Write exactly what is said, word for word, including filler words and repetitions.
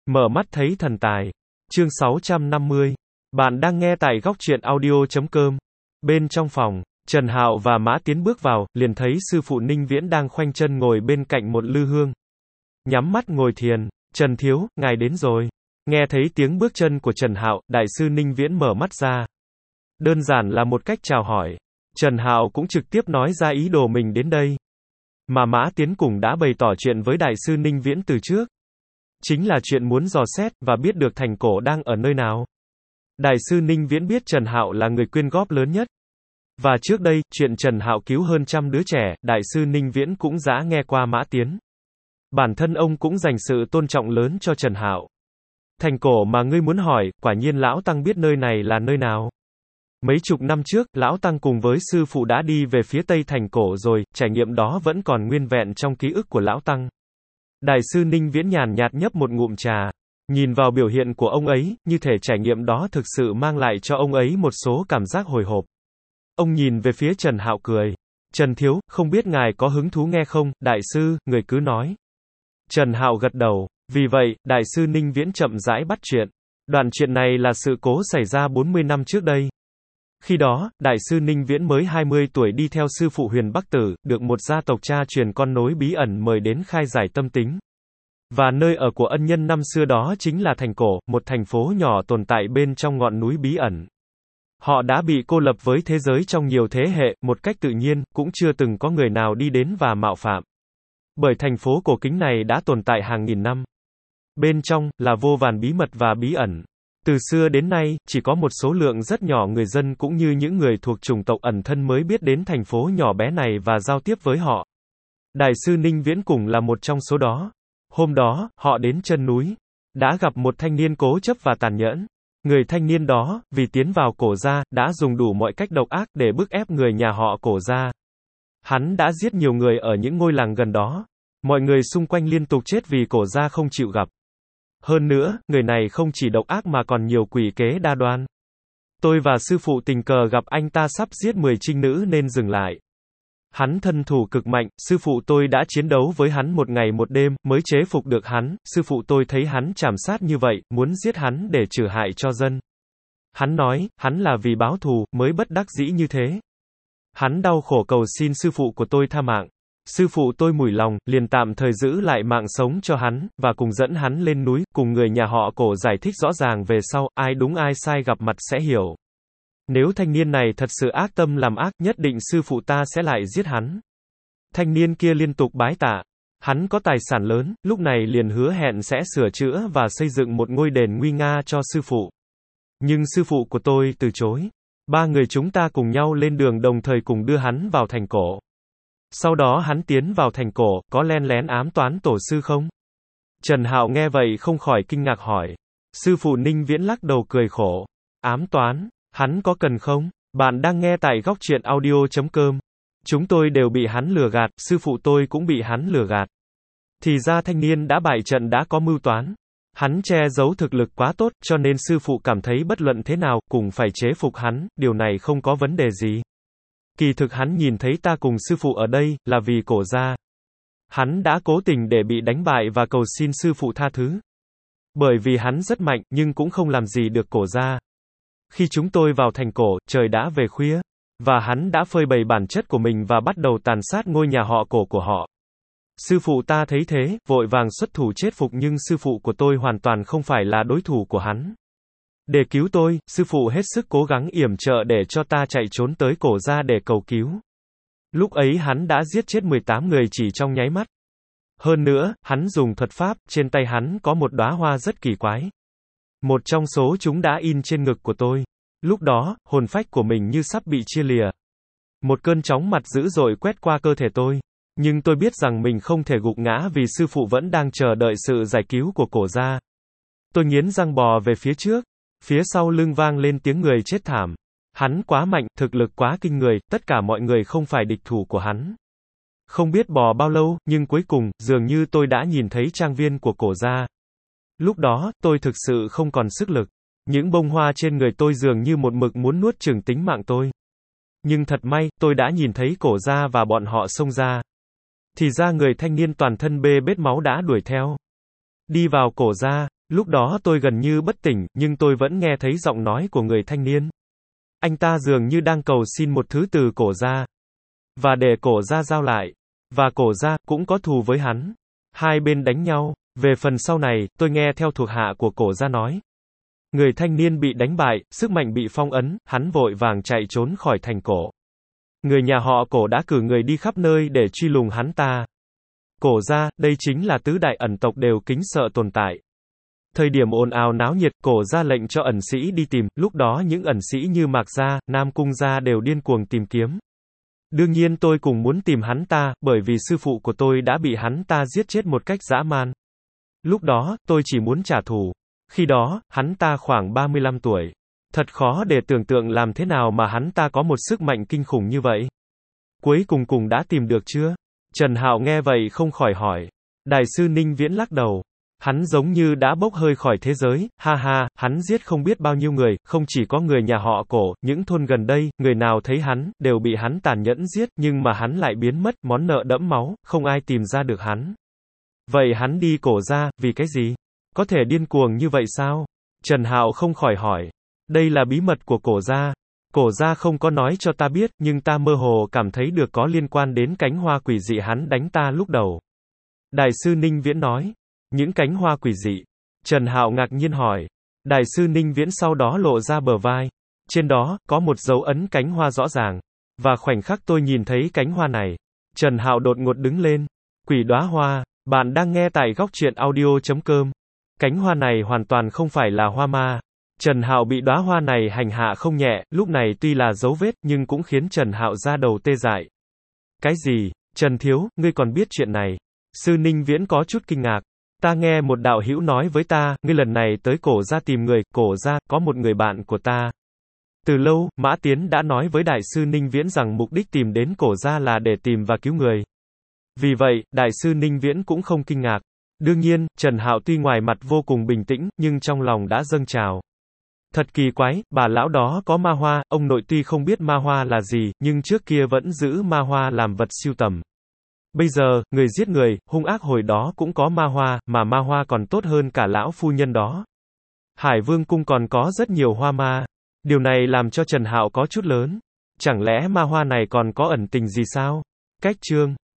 Mở mắt thấy thần tài. Chương sáu trăm năm mươi. Bạn đang nghe tại góc truyện audio chấm com. Bên trong phòng, Trần Hạo và Mã Tiến bước vào, liền thấy sư phụ Ninh Viễn đang khoanh chân ngồi bên cạnh một lư hương. Nhắm mắt ngồi thiền. Trần thiếu, ngài đến rồi. Nghe thấy tiếng bước chân của Trần Hạo, đại sư Ninh Viễn mở mắt ra. Đơn giản là một cách chào hỏi. Trần Hạo cũng trực tiếp nói ra ý đồ mình đến đây. Mà Mã Tiến cũng đã bày tỏ chuyện với đại sư Ninh Viễn từ trước. Chính là chuyện muốn dò xét, và biết được thành cổ đang ở nơi nào. Đại sư Ninh Viễn biết Trần Hạo là người quyên góp lớn nhất. Và trước đây, chuyện Trần Hạo cứu hơn trăm đứa trẻ, đại sư Ninh Viễn cũng đã nghe qua Mã Tiến. Bản thân ông cũng dành sự tôn trọng lớn cho Trần Hạo. Thành cổ mà ngươi muốn hỏi, quả nhiên lão tăng biết nơi này là nơi nào. Mấy chục năm trước, lão tăng cùng với sư phụ đã đi về phía tây thành cổ rồi, trải nghiệm đó vẫn còn nguyên vẹn trong ký ức của lão tăng. Đại sư Ninh Viễn nhàn nhạt nhấp một ngụm trà. Nhìn vào biểu hiện của ông ấy, như thể trải nghiệm đó thực sự mang lại cho ông ấy một số cảm giác hồi hộp. Ông nhìn về phía Trần Hạo cười. Trần thiếu, không biết ngài có hứng thú nghe không, đại sư, người cứ nói. Trần Hạo gật đầu. Vì vậy, đại sư Ninh Viễn chậm rãi bắt chuyện. Đoạn chuyện này là sự cố xảy ra bốn mươi năm trước đây. Khi đó, đại sư Ninh Viễn mới hai mươi tuổi đi theo sư phụ Huyền Bắc Tử, được một gia tộc cha truyền con nối bí ẩn mời đến khai giải tâm tính. Và nơi ở của ân nhân năm xưa đó chính là thành cổ, một thành phố nhỏ tồn tại bên trong ngọn núi bí ẩn. Họ đã bị cô lập với thế giới trong nhiều thế hệ, một cách tự nhiên, cũng chưa từng có người nào đi đến và mạo phạm. Bởi thành phố cổ kính này đã tồn tại hàng nghìn năm. Bên trong, là vô vàn bí mật và bí ẩn. Từ xưa đến nay, chỉ có một số lượng rất nhỏ người dân cũng như những người thuộc chủng tộc ẩn thân mới biết đến thành phố nhỏ bé này và giao tiếp với họ. Đại sư Ninh Viễn cũng là một trong số đó. Hôm đó, họ đến chân núi, đã gặp một thanh niên cố chấp và tàn nhẫn. Người thanh niên đó, vì tiến vào cổ gia, đã dùng đủ mọi cách độc ác để bức ép người nhà họ cổ gia. Hắn đã giết nhiều người ở những ngôi làng gần đó. Mọi người xung quanh liên tục chết vì cổ gia không chịu gặp. Hơn nữa, người này không chỉ độc ác mà còn nhiều quỷ kế đa đoan. Tôi và sư phụ tình cờ gặp anh ta sắp giết mười trinh nữ nên dừng lại. Hắn thân thủ cực mạnh, sư phụ tôi đã chiến đấu với hắn một ngày một đêm, mới chế phục được hắn, sư phụ tôi thấy hắn trảm sát như vậy, muốn giết hắn để trừ hại cho dân. Hắn nói, hắn là vì báo thù, mới bất đắc dĩ như thế. Hắn đau khổ cầu xin sư phụ của tôi tha mạng. Sư phụ tôi mủi lòng, liền tạm thời giữ lại mạng sống cho hắn, và cùng dẫn hắn lên núi, cùng người nhà họ cổ giải thích rõ ràng về sau, ai đúng ai sai gặp mặt sẽ hiểu. Nếu thanh niên này thật sự ác tâm làm ác, nhất định sư phụ ta sẽ lại giết hắn. Thanh niên kia liên tục bái tạ. Hắn có tài sản lớn, lúc này liền hứa hẹn sẽ sửa chữa và xây dựng một ngôi đền nguy nga cho sư phụ. Nhưng sư phụ của tôi từ chối. Ba người chúng ta cùng nhau lên đường đồng thời cùng đưa hắn vào thành cổ. Sau đó hắn tiến vào thành cổ, có len lén ám toán tổ sư không? Trần Hạo nghe vậy không khỏi kinh ngạc hỏi. Sư phụ Ninh Viễn lắc đầu cười khổ. Ám toán, hắn có cần không? Bạn đang nghe tại góc truyện audio chấm com. Chúng tôi đều bị hắn lừa gạt, sư phụ tôi cũng bị hắn lừa gạt. Thì ra thanh niên đã bại trận đã có mưu toán. Hắn che giấu thực lực quá tốt, cho nên sư phụ cảm thấy bất luận thế nào, cũng phải chế phục hắn, điều này không có vấn đề gì. Kỳ thực hắn nhìn thấy ta cùng sư phụ ở đây, là vì cổ gia. Hắn đã cố tình để bị đánh bại và cầu xin sư phụ tha thứ. Bởi vì hắn rất mạnh, nhưng cũng không làm gì được cổ gia. Khi chúng tôi vào thành cổ, trời đã về khuya. Và hắn đã phơi bày bản chất của mình và bắt đầu tàn sát ngôi nhà họ cổ của họ. Sư phụ ta thấy thế, vội vàng xuất thủ chết phục nhưng sư phụ của tôi hoàn toàn không phải là đối thủ của hắn. Để cứu tôi, sư phụ hết sức cố gắng yểm trợ để cho ta chạy trốn tới cổ gia để cầu cứu. Lúc ấy hắn đã giết chết mười tám người chỉ trong nháy mắt. Hơn nữa, hắn dùng thuật pháp, trên tay hắn có một đóa hoa rất kỳ quái. Một trong số chúng đã in trên ngực của tôi. Lúc đó, hồn phách của mình như sắp bị chia lìa. Một cơn chóng mặt dữ dội quét qua cơ thể tôi. Nhưng tôi biết rằng mình không thể gục ngã vì sư phụ vẫn đang chờ đợi sự giải cứu của cổ gia. Tôi nghiến răng bò về phía trước. Phía sau lưng vang lên tiếng người chết thảm. Hắn quá mạnh, thực lực quá kinh người, tất cả mọi người không phải địch thủ của hắn. Không biết bò bao lâu, nhưng cuối cùng, dường như tôi đã nhìn thấy trang viên của cổ gia. Lúc đó, tôi thực sự không còn sức lực. Những bông hoa trên người tôi dường như một mực muốn nuốt chửng tính mạng tôi. Nhưng thật may, tôi đã nhìn thấy cổ gia và bọn họ xông ra. Thì ra người thanh niên toàn thân bê bết máu đã đuổi theo. Đi vào cổ gia. Lúc đó tôi gần như bất tỉnh, nhưng tôi vẫn nghe thấy giọng nói của người thanh niên. Anh ta dường như đang cầu xin một thứ từ cổ gia. Và để cổ gia giao lại. Và cổ gia cũng có thù với hắn. Hai bên đánh nhau. Về phần sau này, tôi nghe theo thuộc hạ của cổ gia nói. Người thanh niên bị đánh bại, sức mạnh bị phong ấn, hắn vội vàng chạy trốn khỏi thành cổ. Người nhà họ cổ đã cử người đi khắp nơi để truy lùng hắn ta. Cổ gia, đây chính là tứ đại ẩn tộc đều kính sợ tồn tại. Thời điểm ồn ào náo nhiệt, cổ ra lệnh cho ẩn sĩ đi tìm, lúc đó những ẩn sĩ như Mạc Gia, Nam Cung Gia đều điên cuồng tìm kiếm. Đương nhiên tôi cũng muốn tìm hắn ta, bởi vì sư phụ của tôi đã bị hắn ta giết chết một cách dã man. Lúc đó, tôi chỉ muốn trả thù. Khi đó, hắn ta khoảng ba mươi lăm tuổi. Thật khó để tưởng tượng làm thế nào mà hắn ta có một sức mạnh kinh khủng như vậy. Cuối cùng cùng đã tìm được chưa? Trần Hạo nghe vậy không khỏi hỏi. Đại sư Ninh Viễn lắc đầu. Hắn giống như đã bốc hơi khỏi thế giới, ha ha, hắn giết không biết bao nhiêu người, không chỉ có người nhà họ cổ, những thôn gần đây, người nào thấy hắn, đều bị hắn tàn nhẫn giết, nhưng mà hắn lại biến mất, món nợ đẫm máu, không ai tìm ra được hắn. Vậy hắn đi cổ ra, vì cái gì? Có thể điên cuồng như vậy sao? Trần Hạo không khỏi hỏi. Đây là bí mật của cổ gia. Cổ gia không có nói cho ta biết, nhưng ta mơ hồ cảm thấy được có liên quan đến cánh hoa quỷ dị hắn đánh ta lúc đầu. Đại sư Ninh Viễn nói. Những cánh hoa quỷ dị. Trần Hạo ngạc nhiên hỏi. Đại sư Ninh Viễn sau đó lộ ra bờ vai. Trên đó, có một dấu ấn cánh hoa rõ ràng. Và khoảnh khắc tôi nhìn thấy cánh hoa này. Trần Hạo đột ngột đứng lên. Quỷ đóa hoa. Bạn đang nghe tại góc truyện audio chấm com. Cánh hoa này hoàn toàn không phải là hoa ma. Trần Hạo bị đóa hoa này hành hạ không nhẹ, lúc này tuy là dấu vết, nhưng cũng khiến Trần Hạo ra đầu tê dại. Cái gì? Trần Thiếu, ngươi còn biết chuyện này? Sư Ninh Viễn có chút kinh ngạc. Ta nghe một đạo hữu nói với ta, ngươi lần này tới cổ gia tìm người, cổ gia, có một người bạn của ta. Từ lâu, Mã Tiến đã nói với Đại sư Ninh Viễn rằng mục đích tìm đến cổ gia là để tìm và cứu người. Vì vậy, Đại sư Ninh Viễn cũng không kinh ngạc. Đương nhiên, Trần Hạo tuy ngoài mặt vô cùng bình tĩnh, nhưng trong lòng đã dâng trào. Thật kỳ quái, bà lão đó có ma hoa, ông nội tuy không biết ma hoa là gì, nhưng trước kia vẫn giữ ma hoa làm vật sưu tầm. Bây giờ, người giết người, hung ác hồi đó cũng có ma hoa, mà ma hoa còn tốt hơn cả lão phu nhân đó. Hải Vương cung còn có rất nhiều hoa ma. Điều này làm cho Trần Hạo có chút lớn. Chẳng lẽ ma hoa này còn có ẩn tình gì sao? Cách chương